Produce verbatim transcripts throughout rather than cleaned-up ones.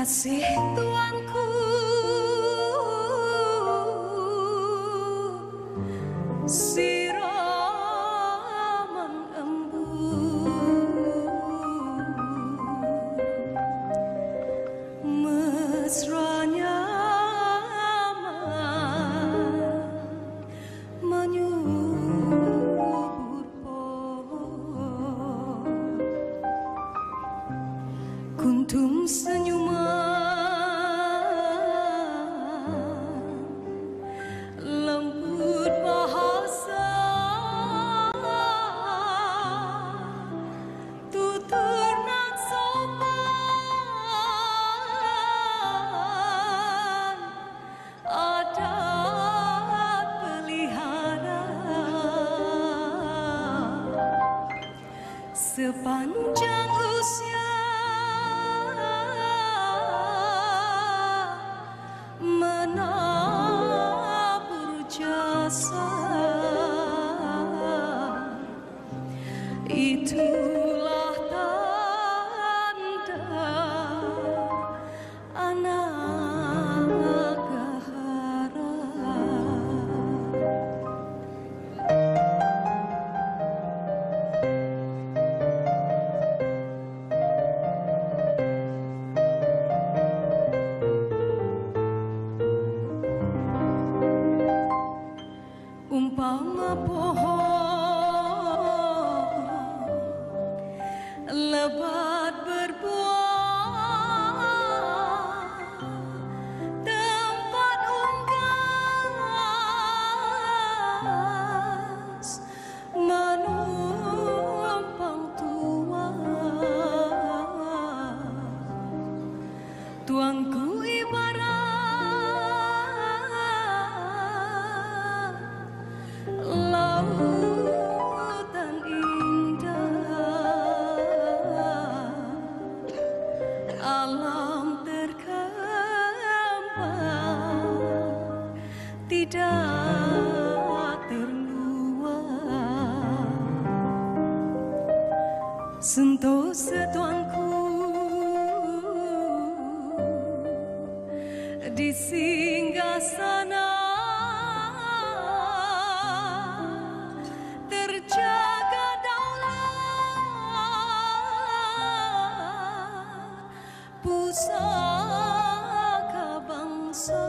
kasih Tuanku, sira mengembu mesranya menyubur pohon kuntum senyuman lembut bahasa tutur nan sopan adat pelihara sepanjang usia menabur jasa, itulah tanda anak gahara. Umpama pohon lebat berbuah, tempat unggas menumpang tuan. Tuanku ibarat lautan indah, alam terkembang tidak terluar. Sentosa Tuanku di singgasana terjaga daulat pusaka bangsa,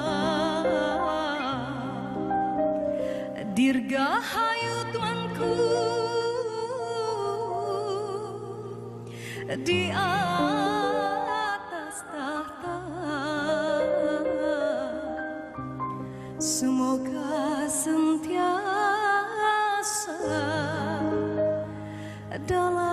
dirgahayu Tuanku di atas tahta. Semoga sentiasa dalam